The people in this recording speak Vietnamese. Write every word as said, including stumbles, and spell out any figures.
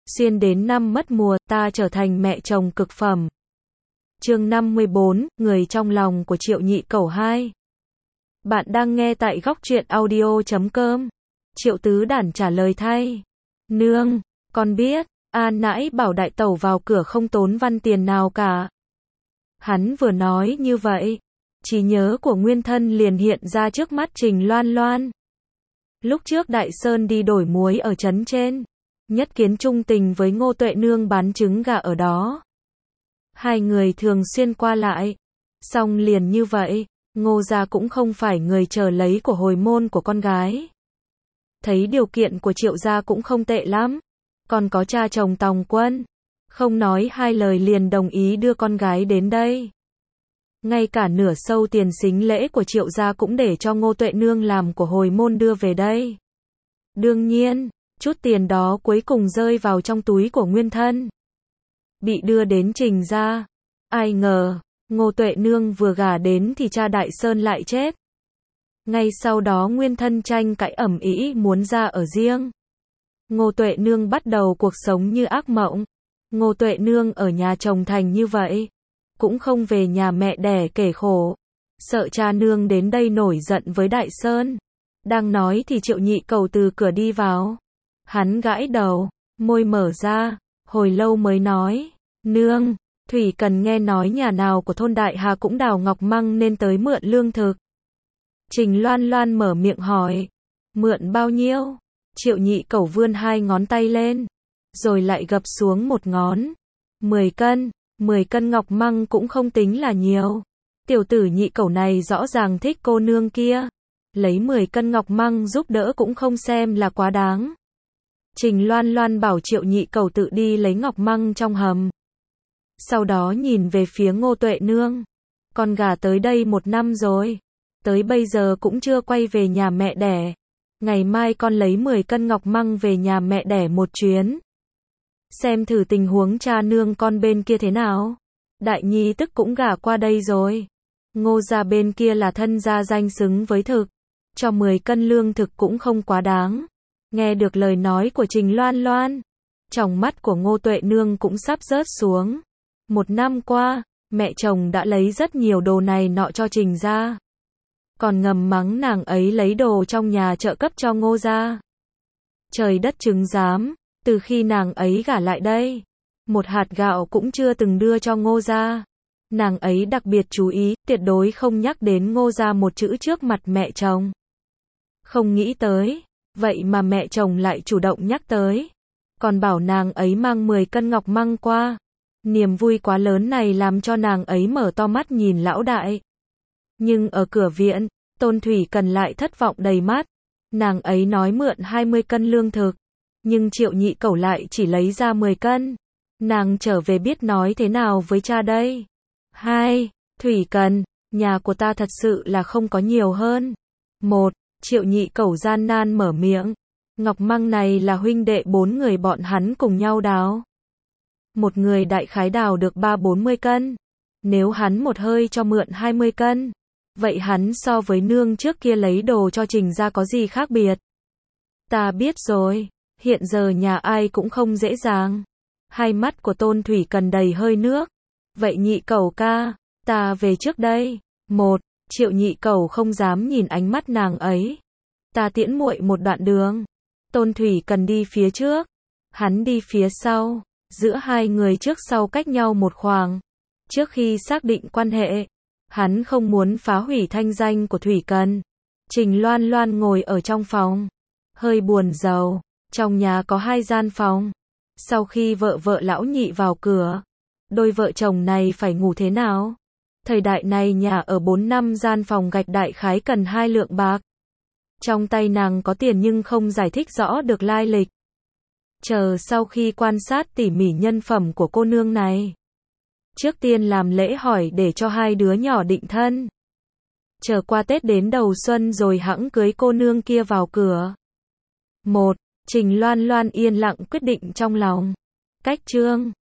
Xuyên đến năm mất mùa, ta trở thành mẹ chồng cực phẩm. Chương năm mươi bốn, người trong lòng của Triệu Nhị Cẩu hai. Bạn đang nghe tại góc truyện audio chấm com. Triệu Tứ Đản trả lời thay. Nương, con biết, An nãi bảo đại tẩu vào cửa không tốn văn tiền nào cả. Hắn vừa nói như vậy, trí nhớ của Nguyên Thân liền hiện ra trước mắt Trình Loan Loan. Lúc trước Đại Sơn đi đổi muối ở trấn trên, nhất kiến trung tình với Ngô Tuệ Nương bán trứng gà ở đó. Hai người thường xuyên qua lại, song liền như vậy, Ngô gia cũng không phải người chờ lấy của hồi môn của con gái. Thấy điều kiện của Triệu gia cũng không tệ lắm, còn có cha chồng Tòng Quân, không nói hai lời liền đồng ý đưa con gái đến đây. Ngay cả nửa sâu tiền sính lễ của Triệu gia cũng để cho Ngô Tuệ Nương làm của hồi môn đưa về đây. Đương nhiên, chút tiền đó cuối cùng rơi vào trong túi của Nguyên Thân, bị đưa đến Trình gia. Ai ngờ, Ngô Tuệ Nương vừa gả đến thì cha Đại Sơn lại chết. Ngay sau đó Nguyên Thân tranh cãi ầm ĩ muốn ra ở riêng. Ngô Tuệ Nương bắt đầu cuộc sống như ác mộng. Ngô Tuệ Nương ở nhà chồng thành như vậy, cũng không về nhà mẹ đẻ kể khổ, sợ cha nương đến đây nổi giận với Đại Sơn. Đang nói thì Triệu Nhị Cẩu từ cửa đi vào. Hắn gãi đầu, môi mở ra, hồi lâu mới nói, nương, Thủy Cần nghe nói nhà nào của thôn Đại Hà cũng đào ngọc măng nên tới mượn lương thực. Trình Loan Loan mở miệng hỏi, mượn bao nhiêu? Triệu Nhị Cẩu vươn hai ngón tay lên, rồi lại gập xuống một ngón. Mười cân, mười cân ngọc măng cũng không tính là nhiều. Tiểu tử Nhị Cẩu này rõ ràng thích cô nương kia. Lấy mười cân ngọc măng giúp đỡ cũng không xem là quá đáng. Trình Loan Loan bảo Triệu Nhị Cẩu tự đi lấy ngọc măng trong hầm. Sau đó nhìn về phía Ngô Tuệ Nương. Con gả tới đây một năm rồi, tới bây giờ cũng chưa quay về nhà mẹ đẻ. Ngày mai con lấy mười cân ngọc măng về nhà mẹ đẻ một chuyến. Xem thử tình huống cha nương con bên kia thế nào. Đại nhi tức cũng gả qua đây rồi. Ngô gia bên kia là thân gia danh xứng với thực. Cho mười cân lương thực cũng không quá đáng. Nghe được lời nói của Trình Loan Loan, tròng mắt của Ngô Tuệ Nương cũng sắp rớt xuống. Một năm qua, mẹ chồng đã lấy rất nhiều đồ này nọ cho Trình gia, còn ngầm mắng nàng ấy lấy đồ trong nhà trợ cấp cho Ngô gia. Trời đất chứng giám, từ khi nàng ấy gả lại đây, một hạt gạo cũng chưa từng đưa cho Ngô gia. Nàng ấy đặc biệt chú ý, tuyệt đối không nhắc đến Ngô gia một chữ trước mặt mẹ chồng. Không nghĩ tới, vậy mà mẹ chồng lại chủ động nhắc tới, còn bảo nàng ấy mang mười cân ngọc măng qua. Niềm vui quá lớn này làm cho nàng ấy mở to mắt nhìn lão đại. Nhưng ở cửa viện, Tôn Thủy Cần lại thất vọng đầy mắt. Nàng ấy nói mượn hai mươi cân lương thực, nhưng Triệu Nhị Cẩu lại chỉ lấy ra mười cân. Nàng trở về biết nói thế nào với cha đây? Hai, Thủy Cần, nhà của ta thật sự là không có nhiều hơn. Một, Triệu Nhị Cẩu gian nan mở miệng. Ngọc măng này là huynh đệ bốn người bọn hắn cùng nhau đào. Một người đại khái đào được ba bốn mươi cân. Nếu hắn một hơi cho mượn hai mươi cân, vậy hắn so với nương trước kia lấy đồ cho Trình gia có gì khác biệt? Ta biết rồi, hiện giờ nhà ai cũng không dễ dàng. Hai mắt của Tôn Thủy Cần đầy hơi nước. Vậy Nhị Cẩu ca, ta về trước đây. Một, Triệu Nhị Cẩu không dám nhìn ánh mắt nàng ấy. Ta tiễn muội một đoạn đường. Tôn Thủy Cần đi phía trước, hắn đi phía sau. Giữa hai người trước sau cách nhau một khoảng. Trước khi xác định quan hệ, hắn không muốn phá hủy thanh danh của Thủy Cần. Trình Loan Loan ngồi ở trong phòng, hơi buồn rầu. Trong nhà có hai gian phòng. Sau khi vợ vợ lão nhị vào cửa, đôi vợ chồng này phải ngủ thế nào? Thời đại này nhà ở bốn năm gian phòng gạch đại khái cần hai lượng bạc. Trong tay nàng có tiền nhưng không giải thích rõ được lai lịch. Chờ sau khi quan sát tỉ mỉ nhân phẩm của cô nương này, trước tiên làm lễ hỏi để cho hai đứa nhỏ định thân. Chờ qua Tết đến đầu xuân rồi hẵng cưới cô nương kia vào cửa. Một, Trình Loan Loan yên lặng quyết định trong lòng. Cách chương